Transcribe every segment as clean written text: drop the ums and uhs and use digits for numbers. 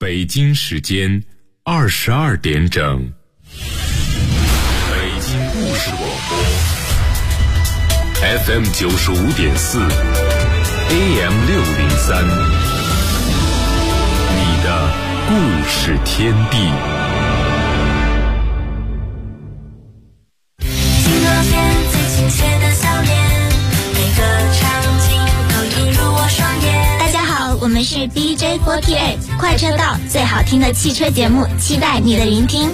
北京时间22点整，北京故事广播 FM 95.4 AM 603，你的故事天地。 我们是 DJ48 快车道，最好听的汽车节目，期待你的聆听。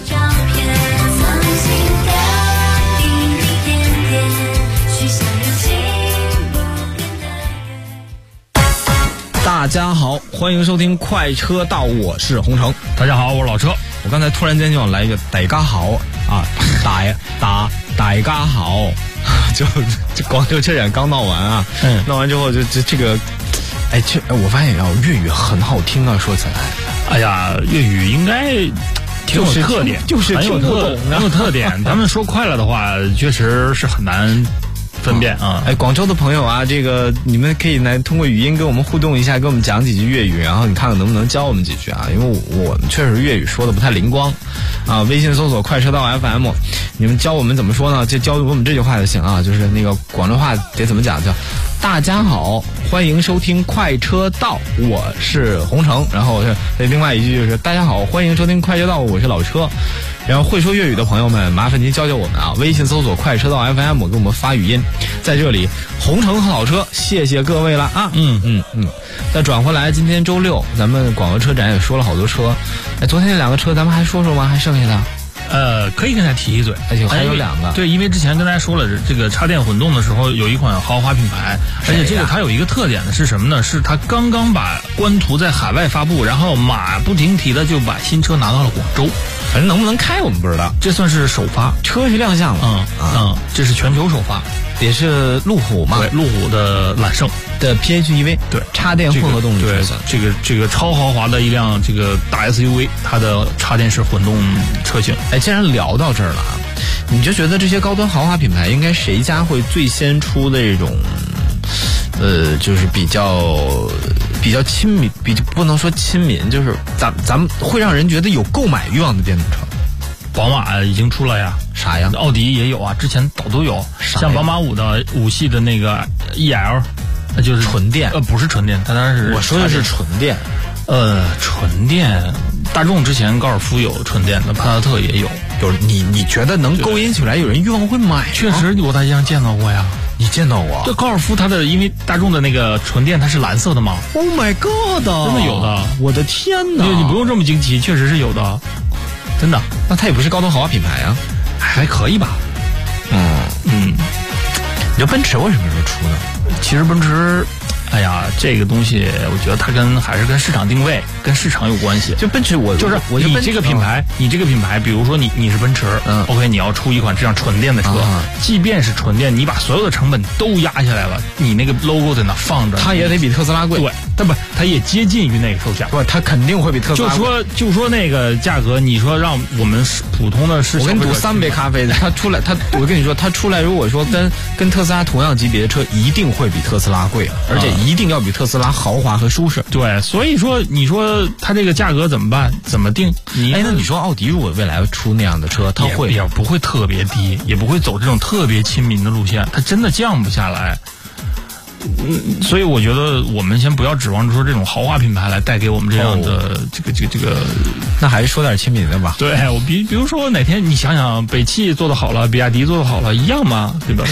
大家好，欢迎收听快车道，我是洪城。 大家好，我是老车。 我刚才突然间就想来一个大家好啊，大家好，就广州车展刚闹完啊，闹完之后就这个。我发现粤语很好听啊，说起来， 哎呀，粤语应该挺有特点， 就是很有特点。他们说快了的话，确实是很难分辨啊。 广州的朋友啊，这个你们可以来通过语音跟我们互动一下，跟我们讲几句粤语，然后你看看能不能教我们几句啊？因为我们确实粤语说的不太灵光啊。微信搜索快车道 FM， 你们教我们怎么说呢？就教我们这句话就行啊，就是那个广州话得怎么讲，叫大家好，欢迎收听快车道，我是洪城。然后另外一句就是大家好，欢迎收听快车道，我是老车。然后会说粤语的朋友们，麻烦您教教我们啊！微信搜索快车道 FM， 给我们发语音。在这里，洪城和老车，谢谢各位了啊！再转回来，今天周六，咱们广州车展也说了好多车。昨天那两个车，咱们还说说吗？还剩下的？ 可以跟大家提一嘴， 而且还有两个。 对，因为之前跟大家说了，这个插电混动的时候有一款豪华品牌，而且这个它有一个特点的是什么呢？是它刚刚把官图在海外发布，然后马不停蹄的就把新车拿到了广州。 反正能不能开我们不知道， 这算是首发， 车是亮相了。 这是全球首发， 也是路虎嘛？ 对，路虎的揽胜的 PHEV， 对，插电混合动力车。 对，这个超豪华的一辆这个大 SUV， 它的插电式混动车型。 既然聊到这儿了啊，你就觉得这些高端豪华品牌应该谁家会最先出的这种，就是比较亲民，不能说亲民，就是咱们会让人觉得有购买欲望的电动车。 宝马已经出了呀， 啥呀？ 奥迪也有啊，之前都有。像宝马5系的那个 EL， 就是纯电， 不是纯电，它当然是我说的是纯电。 纯电，大众之前高尔夫有纯电的，帕萨特也有。 就是你觉得能勾引起来有人欲望会买？ 确实，我在街上见到过呀。 你见到过？ 对，高尔夫它的，因为大众的那个纯电它是蓝色的嘛。 Oh my god！ 真的有的， 我的天哪！ 你不用这么惊奇，确实是有的，真的。 那它也不是高端豪华品牌啊， 还可以吧？ 你说奔驰为什么时候出呢？ 其实奔驰，哎呀，这个东西我觉得它还是跟市场定位、跟市场有关系。 就奔驰，我你这个品牌，比如说你是奔驰，OK， 你要出一款这样纯电的车，即便是纯电，你把所有的成本都压下来了，你那个 logo 在那放着， 它也得比特斯拉贵。 对，它也接近于那个售价。 不，它肯定会比特斯拉贵。 就说那个价格，你说让我们普通的市场， 我跟你赌3杯咖啡的，我跟你说，它出来，如果说跟特斯拉同样级别的车，一定会比特斯拉贵，而且一定要比特斯拉豪华和舒适。 对，所以说你说它这个价格怎么办？怎么定？ 那你说奥迪如果未来出那样的车，它也不会特别低，也不会走这种特别亲民的路线，它真的降不下来。所以我觉得我们先不要指望说这种豪华品牌来带给我们这样的这个， 那还是说点亲民的吧。 对，我比如说哪天你想想，北汽做得好了，比亚迪做得好了，一样吗？对吧？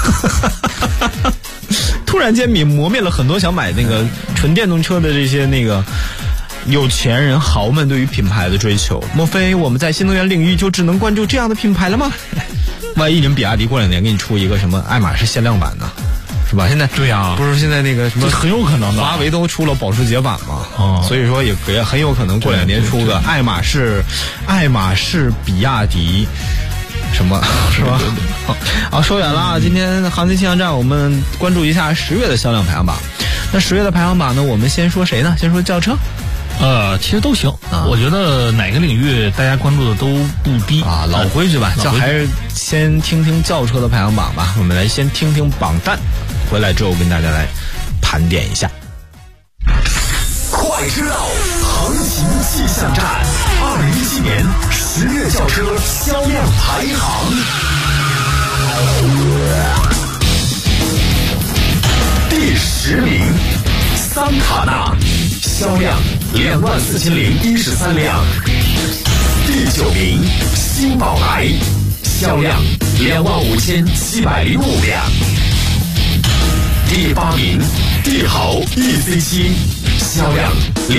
突然间磨灭了很多想买那个纯电动车的这些那个有钱人豪们对于品牌的追求。莫非我们在新能源领域就只能关注这样的品牌了吗？万一人比亚迪过2年给你出一个什么爱马仕限量版呢？是吧？现在对呀， 不是现在那个什么很有可能的， 华为都出了保时捷版嘛，所以说也很有可能过2年出个爱马仕比亚迪什么，是吧？好，说远了啊！今天行情气象站我们关注一下10月的销量排行榜。那10月的排行榜呢，我们先说谁呢？先说轿车。 其实都行我觉得哪个领域大家关注的都不低啊。老规矩吧，还是先听听轿车的排行榜吧。我们来先听听榜单，回来之后跟大家来盘点一下。 快知道，行行情气象站，2017年10月轿车销量排行。第10名，桑塔纳，销量24013辆。第9名，新宝来，销量25705辆。第8名，帝豪 EC7，销量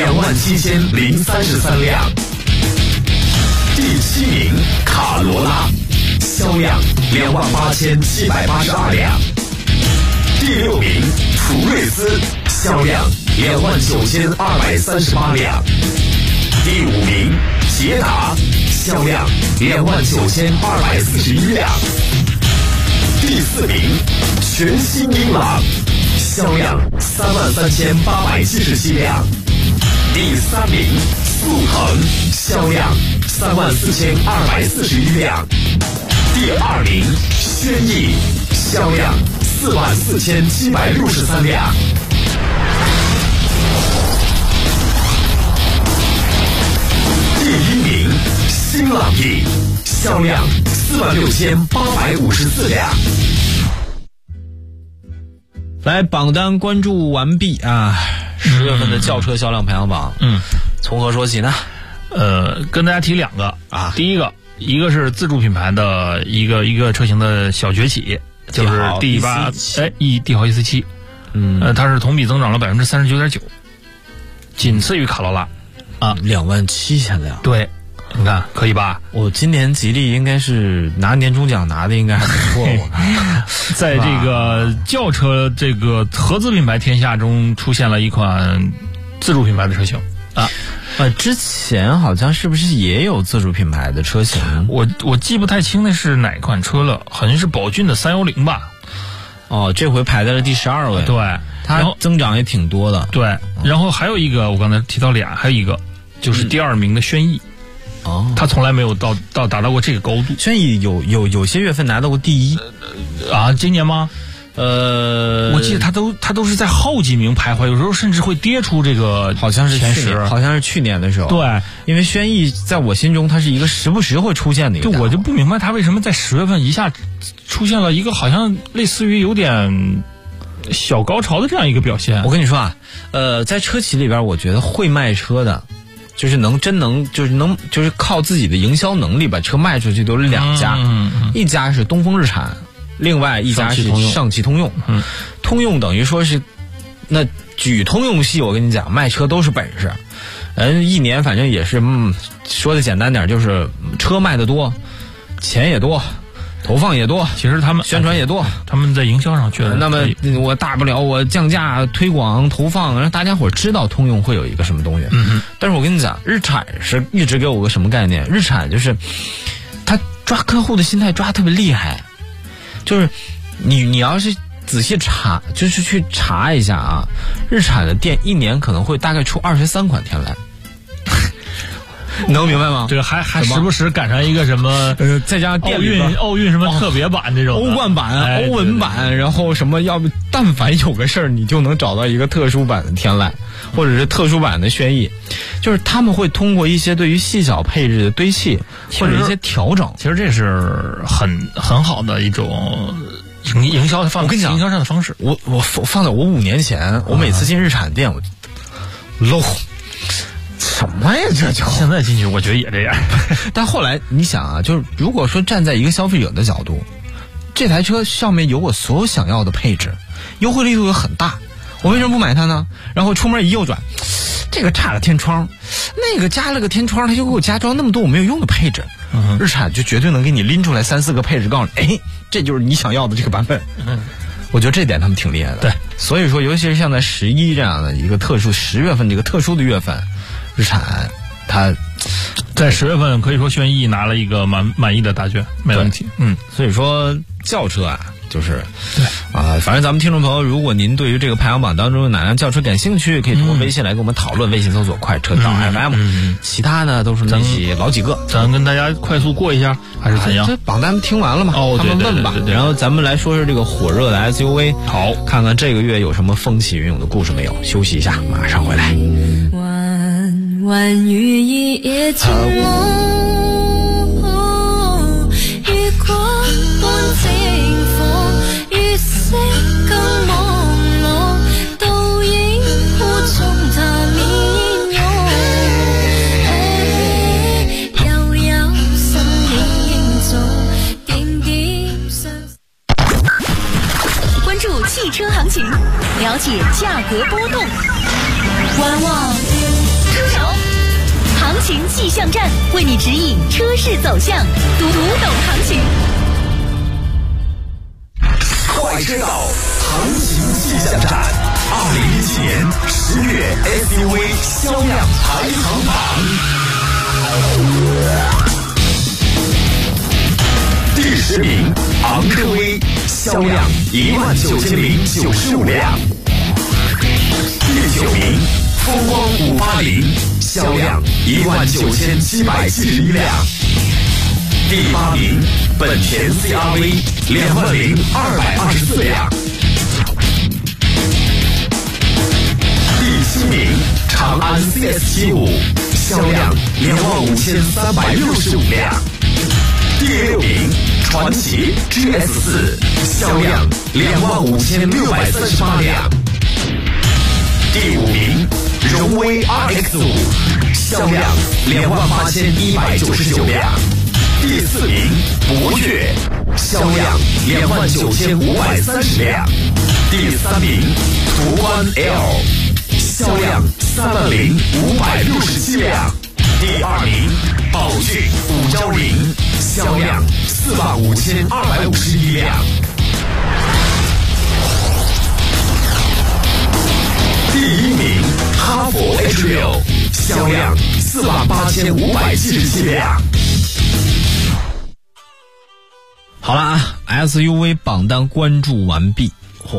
27033辆。第7名，卡罗拉，销量28782辆。第6名，途锐斯，销量29238辆。第5名，捷达，销量29241辆。第4名，全新英朗，销量33877辆。第3名，速腾，销量34241辆。第2名，轩逸，销量44763辆。第1名，新朗逸，销量46854辆。 来，榜单关注完毕啊！10月份的轿车销量排行榜，从何说起呢？ 跟大家提2个啊。 第一个是自主品牌的一个车型的小崛起，就是帝豪 EC7，它是同比增长了39.9%，仅次于卡罗拉啊 ，27000辆。 对，你看可以吧？ 我今年吉利应该是拿年终奖拿的应该还不错，我看在这个轿车这个合资品牌天下中出现了一款自主品牌的车型啊。 之前好像是不是也有自主品牌的车型？ 我记不太清那是哪款车了，好像是宝骏的310吧。 哦，这回排在了第12位。 对， 它增长也挺多的。 对，然后还有一个我刚才提到俩，还有一个就是第2名的轩逸。它从来没有达到过这个高度。 轩逸有些月份拿到过第1 啊，今年吗？我记得他都是在后几名徘徊，有时候甚至会跌出这个好像是前10， 好像是去年的时候。 对， 因为轩逸在我心中它是一个时不时会出现的一个。 对，我就不明白他为什么在10月份一下出现了一个好像类似于有点小高潮的这样一个表现。 我跟你说啊，在车企里边，我觉得会卖车的，就是就是靠自己的营销能力把车卖出去，都是2家，一家是东风日产。另外一家是上汽通用，通用等于说是，那举通用系，我跟你讲，卖车都是本事，一年反正也是，说的简单点，就是车卖的多，钱也多，投放也多， 其实他们宣传也多， 他们在营销上确实。 那么我大不了我降价、推广、投放，让大家伙知道通用会有一个什么东西。但是我跟你讲，日产是一直给我个什么概念？日产就是他抓客户的心态抓得特别厉害。就是你要是仔细查，就是去查一下啊，日产的店一年可能会大概出23款天籁，能明白吗？ 这个还时不时赶上一个什么再加上奥运什么特别版这种欧冠版、欧文版，然后什么要不但凡有个事儿，你就能找到一个特殊版的天籁，或者是特殊版的轩逸，就是他们会通过一些对于细小配置的堆砌或者一些调整， 其实这是很好的一种营销的方式。 我跟你讲， 营销上的方式， 我放在我5年前，我每次进日产店，我 low。什么呀？这就现在进去，我觉得也这样。 但后来你想啊，就是如果说站在一个消费者的角度，这台车上面有我所有想要的配置，优惠力度又很大，我为什么不买它呢？然后出门一右转，这个差了天窗，那个加了个天窗，它就给我加装那么多我没有用的配置。日产就绝对能给你拎出来3-4个配置，告诉你，哎，这就是你想要的这个版本。我觉得这点他们挺厉害的。 对， 所以说，尤其是像在11这样的一个10月份这个特殊的月份，日产它在10月份可以说轩逸拿了一个满意的答卷，没问题。 所以说轿车啊，就是对反正咱们听众朋友，如果您对于这个排行榜当中的哪辆轿车感兴趣，可以通过微信来跟我们讨论，微信搜索快车道 FM，其他呢都是那些老几个， 咱跟大家快速过一下还是怎样？ 这榜单听完了吗？ 他们问吧。然后咱们来说说这个火热的 SUV， 好， 看看这个月有什么风起云涌的故事没有？休息一下，马上回来。 万语一夜情浓。 汽车行情，了解价格波动，观望出手，行情气象站为你指引车市走向，读懂行情。 快车道行情气象站，2017年10月 SUV 销量排行榜。第10名，昂科威，销量19095辆。第9名，风光580，销量19771辆。第8名，本田 CR-V 20224辆。第7名，长安 CS75，销量25365辆。第6名，传祺 GS4，销量25638辆。第5名，荣威 RX5，销量28199辆。第4名，博越，销量29530辆。第3名，途观 L， 销量30567辆。第2名，宝骏510，销量45251辆。第1名，哈弗 H6， 销量48577辆。 好了啊 ，SUV 榜单关注完毕。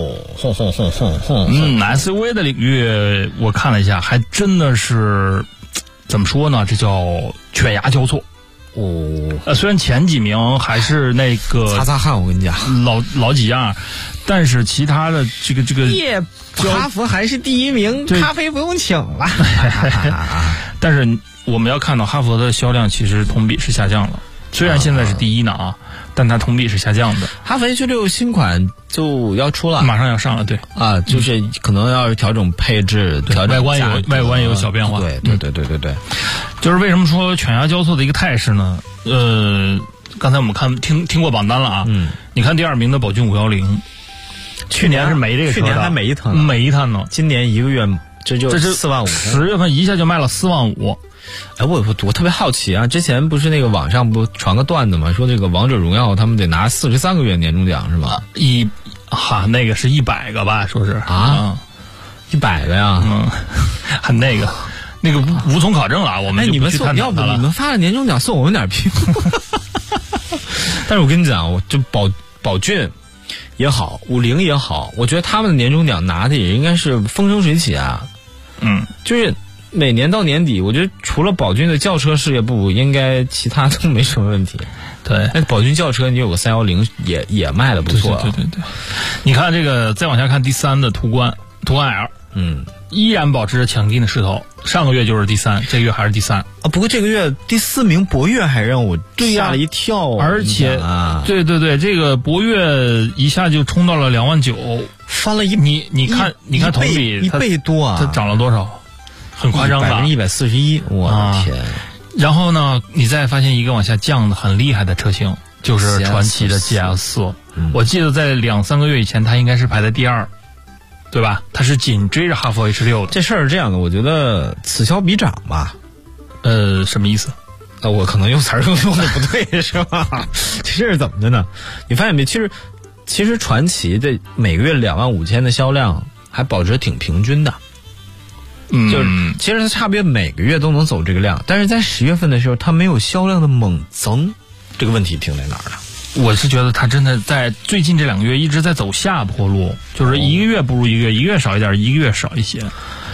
SUV 的领域我看了一下，还真的是怎么说呢？这叫犬牙交错。虽然前几名还是那个擦擦汗，我跟你讲， 老几样，但是其他的这个哈弗还是第1名，咖啡不用请了。 但是我们要看到哈弗的销量其实同比是下降了，虽然现在是第1呢啊，但它同比是下降的。 哈弗 H6 新款就要出了， 马上要上了，对啊，就是可能要调整配置，调整外观也有小变化。 对， 就是为什么说犬牙交错的一个态势呢？刚才我们听过榜单了啊，你看第2名的宝骏510，去年是没这个车的， 去年还没一趟呢，今年1个月这是4万5， 10月份一下就卖了4万5。 哎，我特别好奇啊！之前不是那个网上不传个段子吗？说这个王者荣耀他们得拿43个月年终奖是吧？ 那个是100个吧？说是啊，100个呀？ 很那个无从考证了，我们就不去探讨它了。 你们发了年终奖送我们点屁股。但是我跟你讲，我就宝骏也好，50也好，我觉得他们的年终奖拿的也应该是风生水起啊。就是每年到年底，我觉得除了宝骏的轿车事业部，应该其他都没什么问题。 对， 那宝骏轿车你有个310也卖的不错。 对，你看这个，再往下看第3的途观 L， 依然保持着强劲的势头，上个月就是第3，这个月还是第3啊。 不过这个月第4名博越还让我吓了一跳， 而且对，这个博越一下就冲到了2万9， 翻了你看同比 1倍多啊， 它涨了多少？很夸张吧 ？141%，我的天！ 然后呢，你再发现一个往下降的很厉害的车型，就是传祺的 GS4。我记得在2-3个月以前，它应该是排在第2，对吧？它是紧追着哈弗 H6 的。 这事儿是这样的，我觉得此消彼长吧。 什么意思？ 我可能用词儿用的不对，是吧？这事儿怎么的呢？你发现没？其实传祺的每个月25000的销量还保持挺平均的。就是其实它差别每个月都能走这个量，但是在10月份的时候，它没有销量的猛增，这个问题停在哪儿呢？ 我是觉得它真的在最近这2个月一直在走下坡路，就是一个月不如一个月，一个月少一点，一个月少一些。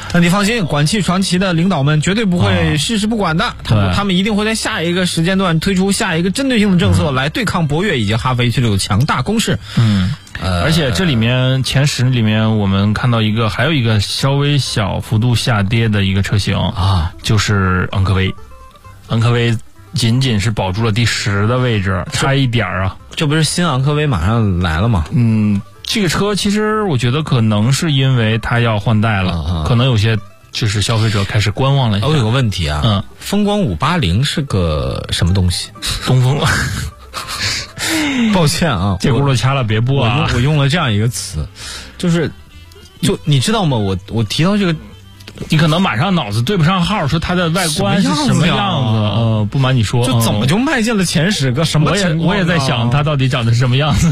那你放心，广汽传祺的领导们绝对不会事事不管的，他们一定会在下一个时间段推出下一个针对性的政策来对抗博越以及哈弗 H6 的强大攻势。 而且这里面前10里面我们看到还有一个稍微小幅度下跌的一个车型啊，就是昂科威。昂科威仅仅是保住了第10的位置，差一点啊。 这不是新昂科威马上来了吗？ 这个车其实我觉得可能是因为它要换代了，可能有些就是消费者开始观望了一下。 我有个问题啊，风光580是个什么东西？ 东风。 抱歉啊， 这轱辘掐了别播啊！ 我用了这样一个词，就你知道吗？我提到这个， 你可能马上脑子对不上号，说它的外观是什么样子？不瞒你说， 就怎么就迈进了前10个？什么情况？ 我也在想它到底长得是什么样子。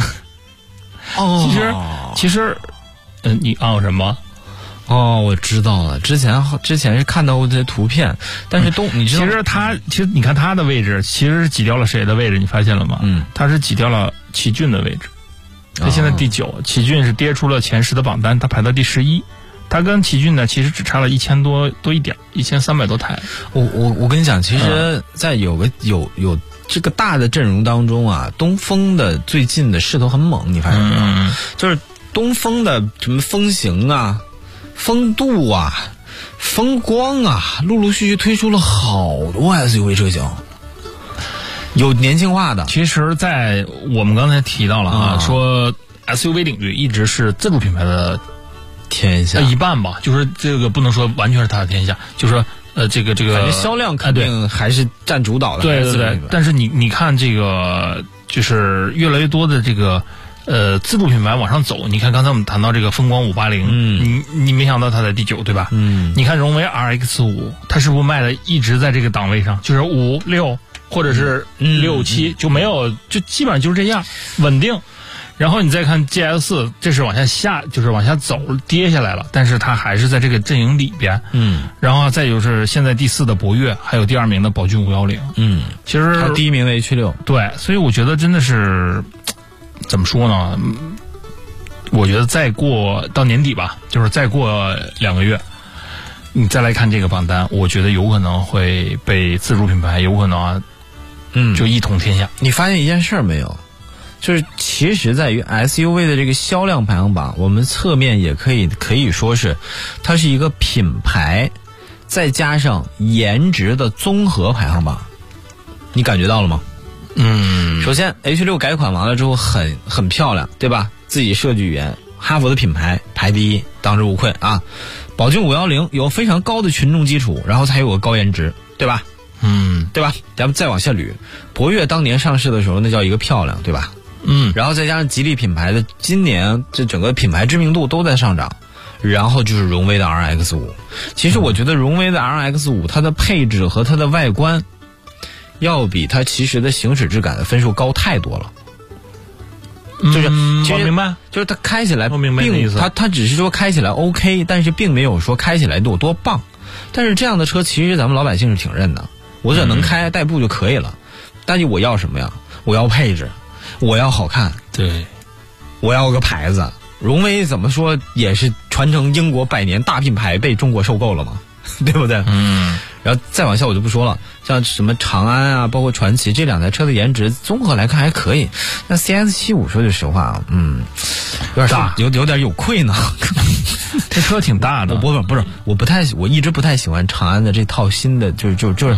其实，你什么？ 我知道了。之前是看到过这些图片，但是你知道， 其实你看它的位置，其实是挤掉了谁的位置？你发现了吗？它是挤掉了奇骏的位置。它现在第9，奇骏是跌出了前10的榜单，它排到第11。它跟奇骏呢，其实只差了1000多一点，1300多台。 我跟你讲，其实，在有这个大的阵容当中啊，东风的最近的势头很猛，你发现没有？就是东风的什么风行啊、风度啊、风光啊，陆陆续续推出了好多 SUV 车型，有年轻化的。 其实在我们刚才提到了说 SUV 领域一直是自主品牌的天下， 一半吧，就是这个不能说完全是它的天下，就是说这个感觉销量肯定还是占主导的。 对，但是你看这个就是越来越多的这个自主品牌往上走。你看刚才我们谈到这个风光580，你没想到它在第9，对吧？你看荣威 RX5，它是不是卖的一直在这个档位上，就是5、6或者是6、7，就没有，就基本上就是这样稳定。然后你再看 GS4，这是往下就是往下走，跌下来了，但是它还是在这个阵营里边。然后再就是现在第4的博越，还有第2名的宝骏510。其实它第1名的 H6。 对，所以我觉得真的是怎么说呢？我觉得再过到年底吧，就是再过2个月，你再来看这个榜单，我觉得有可能会被自主品牌有可能就一统天下。 你发现一件事没有？就是其实在于 SUV 的这个销量排行榜，我们侧面也可以说是它是一个品牌再加上颜值的综合排行榜。你感觉到了吗？首先 H6 改款完了之后很漂亮，对吧？自己设计语言，哈弗的品牌排第1，当之无愧啊。宝骏510有非常高的群众基础，然后才有个高颜值，对吧？对吧？咱们再往下捋，博越当年上市的时候那叫一个漂亮，对吧？然后再加上吉利品牌的今年这整个品牌知名度都在上涨，然后就是荣威的 RX5。其实我觉得荣威的 RX5 它的配置和它的外观要比它其实的行驶质感的分数高太多了。就是我明白， 就是它开起来我明白的意思， 它只是说开起来 OK， 但是并没有说开起来有多棒。但是这样的车其实咱们老百姓是挺认的，我只要能开代步就可以了。但是我要什么呀？我要配置，我要好看， 对， 我要个牌子。荣威怎么说也是传承英国100年大品牌被中国收购了嘛，对不对？然后再往下我就不说了，像什么长安啊，包括传祺这2台车的颜值综合来看还可以。那 CS75 说句实话啊，有点大，有点有愧呢。 这车挺大的。 不是，我一直不太喜欢长安的这套新的，就是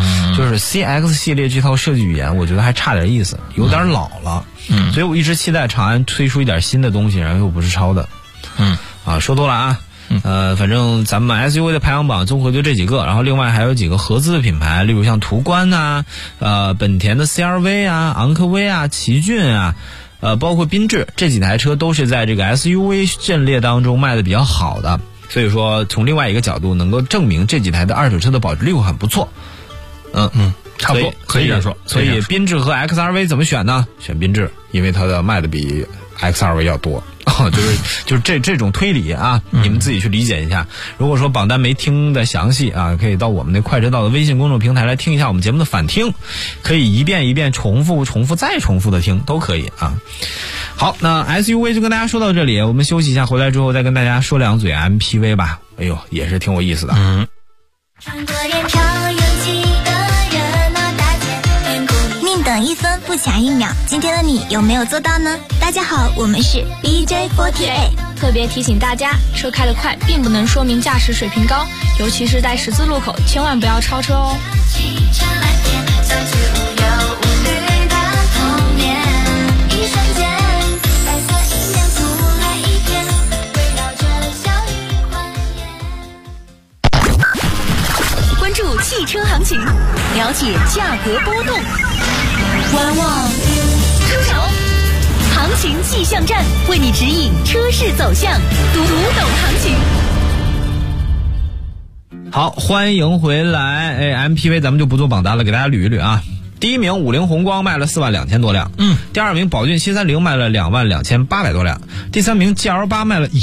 CX 系列这套设计语言，我觉得还差点意思，有点老了。所以我一直期待长安推出一点新的东西，然后又不是抄的。说多了啊。反正咱们 SUV 的排行榜综合就这几个，然后另外还有几个合资的品牌，例如像途观啊，本田的 CR-V 啊，昂科威啊，奇骏啊，包括缤智，这几台车都是在这个 SUV 阵列当中卖的比较好的，所以说从另外一个角度能够证明这几台的二手车的保值率很不错。 差不多可以这样说。 所以缤智和 XR-V 怎么选呢？选缤智，因为它的卖的比 XR-V 要多。就是这种推理啊，你们自己去理解一下。如果说榜单没听的详细啊，可以到我们的快车道的微信公众平台来听一下我们节目的返听，可以一遍一遍重复再重复的听都可以啊。好，那 SUV 就跟大家说到这里，我们休息一下，回来之后再跟大家说2嘴 MPV 吧。 哎呦，也是挺有意思的。 宁等一分不抢1秒，今天的你有没有做到呢？大家好，我们是 BJ48。 特别提醒大家，车开得快并不能说明驾驶水平高，尤其是在十字路口，千万不要超车哦。 关注汽车行情，了解价格波动，观望出手，行情气象站为你指引车市走向，读懂行情。 好，欢迎回来。MPV 咱们就不做榜单了，给大家捋一捋啊。第一名50宏光卖了42000多辆，第二名宝骏730卖了22800多辆，第三名 GL8 卖了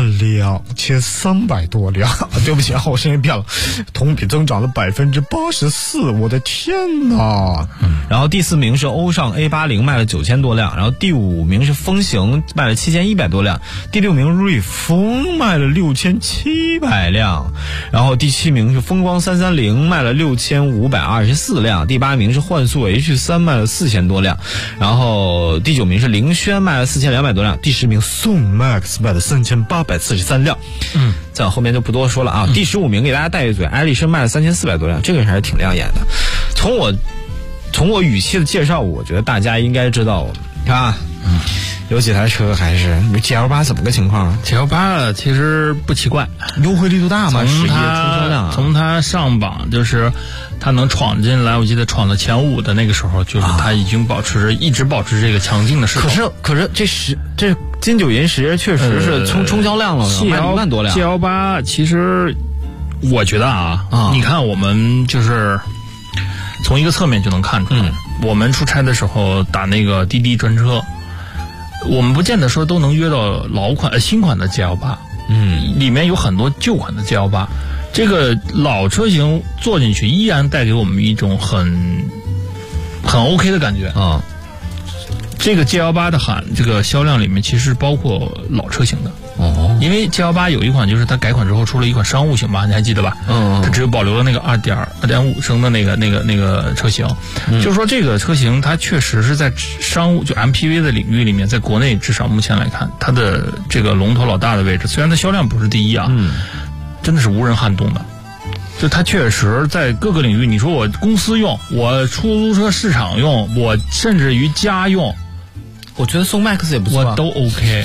12300多辆。对不起啊，我声音变了，同比增长了84%，我的天哪！然后第四名是欧尚 A80 卖了9000多辆，然后第五名是风行卖了7100多辆，第六名瑞风卖了6700辆，然后第七名是风光330卖了6524辆，第八名是幻速 H3 卖了4000多辆，然后第九名是凌轩卖了4200多辆，第十名宋 MAX 卖了3843辆。在后面就不多说了啊。第15名给大家带一嘴，艾力绅卖了3400多辆，这个还是挺亮眼的。从我语气的介绍，我觉得大家应该知道啊。有几台车还是 GL8 怎么个情况啊？ GL8 其实不奇怪， 优惠力度大嘛， 从它上榜就是它能闯进来，我记得闯到前5的那个时候，就是它已经一直保持这个强劲的势头。 可是这金九银十确实是冲销量了，卖1万多辆。 GL8 其实我觉得你看我们就是从一个侧面就能看出来，我们出差的时候打那个滴滴专车，我们不见得说都能约到新款的 GL8，里面有很多旧款的 GL8，这个老车型坐进去依然带给我们一种很 OK 的感觉啊。这个 GL8 的这个销量里面其实包括老车型的因为 GL8 有一款就是它改款之后出了一款商务型吧，你还记得吧？它只有保留了那个2.5升的那个车型，就是说这个车型它确实是在商务就 MPV 的领域里面，在国内至少目前来看，它的这个龙头老大的位置，虽然它销量不是第一啊，真的是无人撼动的。就它确实在各个领域，你说我公司用，我出租车市场用，我甚至于家用， 我觉得宋 MAX 也不错， 我都 OK。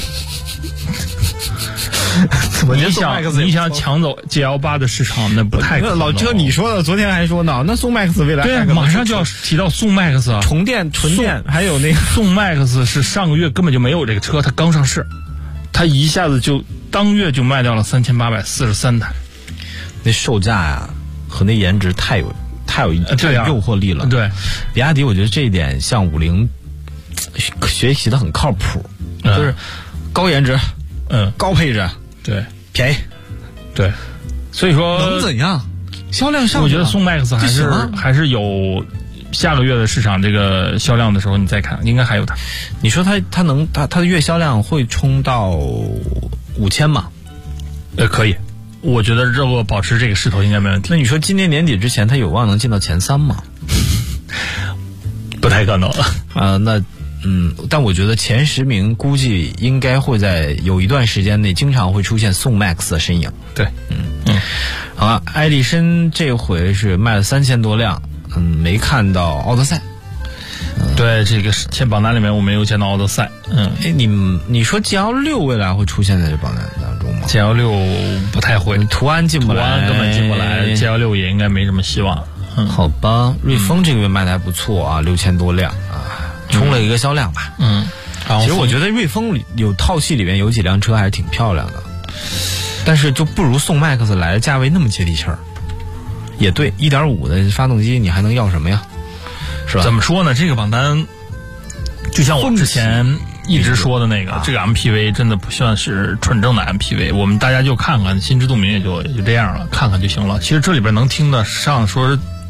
你想抢走 GL8 的市场，那不太可能。 老车你说的，昨天还说呢，那宋 MAX 未来对，马上就要提到宋 MAX 啊， 纯电，还有那个宋 MAX 是上个月根本就没有这个车，它刚上市，它一下子就当月就卖掉了3843台， 那售价呀和那颜值太有诱惑力了。 对， 比亚迪我觉得这一点向50学习的很靠谱，就是高颜值，高配置， 对， 便宜， 对，所以说能怎样？销量上， 我觉得宋 MAX 还是有下个月的市场这个销量的时候，你再看，应该还有它。 你说它的月销量会冲到5000吗？ 可以，我觉得如果保持这个势头应该没问题。 那你说今年年底之前，它有望能进到前3吗？ 不太可能但我觉得前10名估计应该会在有一段时间内经常会出现宋 MAX 的身影。 对， 好了，艾力绅这回是卖了3000多辆，没看到奥德赛。 对，这个前榜单里面我没有见到奥德赛。 你说 GL6 未来会出现在这榜单当中吗？ GL6 不太会， 图案进不来， 图案根本进不来，GL6 也应该没什么希望。 好吧，瑞风这个月卖的还不错啊，6000多辆啊，冲了一个销量吧。其实我觉得瑞风有套系里面有几辆车还是挺漂亮的，但是就不如宋 MAX 来的价位那么接地气儿。也对， 1.5 的发动机你还能要什么呀？是吧？ 怎么说呢？这个榜单就像我之前一直说的那个，这个 MPV 真的不算是纯正的 MPV， 我们大家就看看，心知肚明也就这样了，看看就行了。其实这里边能听得上说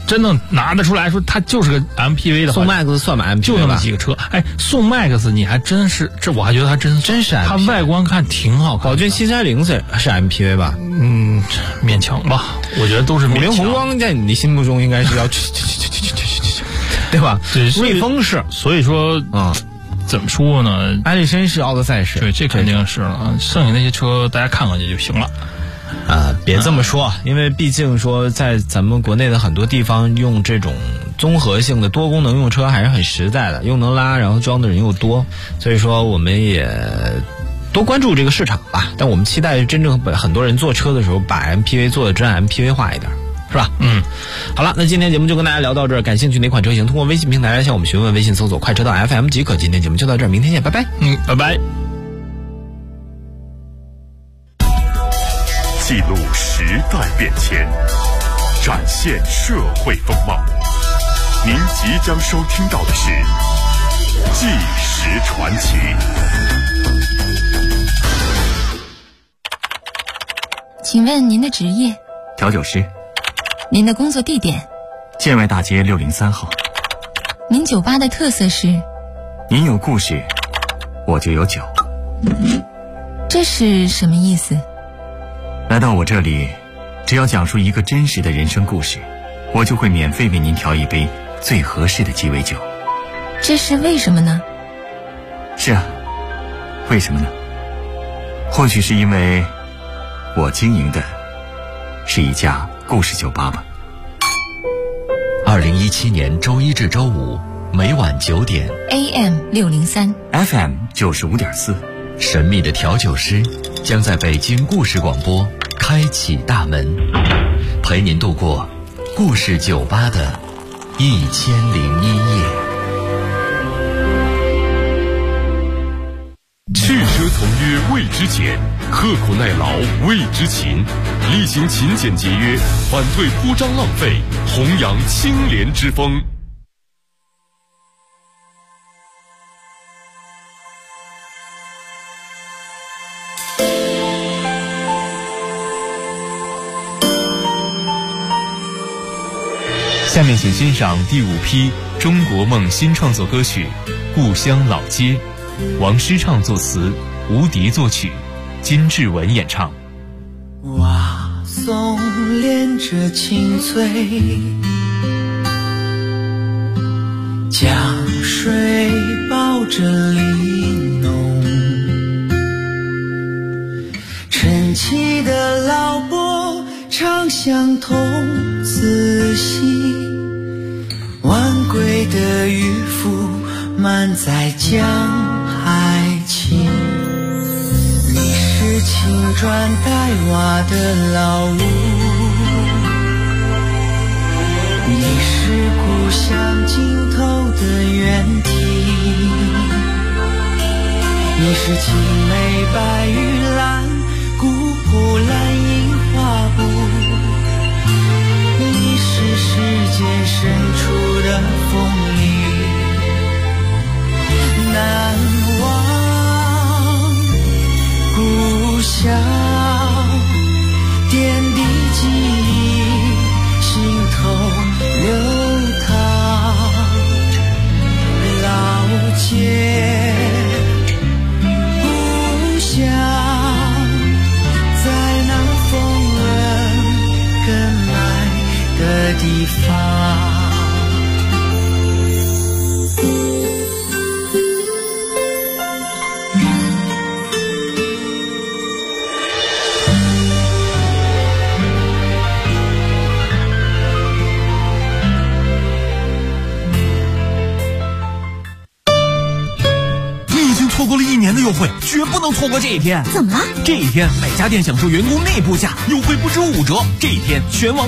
真的拿得出来说它就是个 MPV 的话， 宋 MAX 算吧 MPV 就那么几个车。哎，宋 MAX 你还真是，这我还觉得它真是 MPV， 它外观看挺好看。 宝骏730是 MPV 吧？ 勉强吧，我觉得都是勉强。 五菱宏光在你心目中应该是要对吧？瑞风是， 所以说怎么说呢？ 艾力绅是，奥德赛是， 对，这肯定是了。剩下那些车大家看看去就行了。 别这么说，因为毕竟说在咱们国内的很多地方用这种综合性的多功能用车还是很实在的，又能拉，然后装的人又多，所以说我们也多关注这个市场吧。但我们期待真正很多人坐车的时候把 MPV 做的真 MPV 化一点，是吧？好了，那今天节目就跟大家聊到这儿。感兴趣哪款车型，通过微信平台来向我们询问，微信搜索快车道 FM 即可。今天节目就到这儿，明天见，拜拜。 拜拜。 记录时代变迁，展现社会风貌。您即将收听到的是《纪实传奇》。 请问您的职业？ 调酒师。 您的工作地点？ 建外大街603号。 您酒吧的特色是？ 您有故事，我就有酒。 这是什么意思？ 来到我这里，只要讲述一个真实的人生故事，我就会免费为您调一杯最合适的鸡尾酒。 这是为什么呢？ 是啊，为什么呢？或许是因为我经营的是一家故事酒吧吧。 2017年周一至周五每晚9点 AM 603 FM 95.4， 神秘的调酒师将在北京故事广播开启大门，陪您度过故事酒吧的1001夜。 汽车从约未知简，刻苦耐劳未知勤，力行勤俭节约，反对铺张浪费，弘扬清廉之风。 下面请欣赏第5批中国梦新创作歌曲《故乡老街》，王诗畅作词，吴迪作曲，金志文演唱。 瓦松连着青翠，江水抱着玲珑，晨起的老伯唱相同，仔细晚归的渔夫满载江海情，你是青砖黛瓦的老屋，你是故乡尽头的原题，你是青梅白玉兰古朴蓝印花布，你是世间深处的风里难忘故乡，点滴记忆心头流淌，老街故乡在那风人更爱的地方。 错过了1年的优惠，绝不能错过这一天。 怎么了？ 这一天每家店享受员工内部价优惠不止5折，这一天全网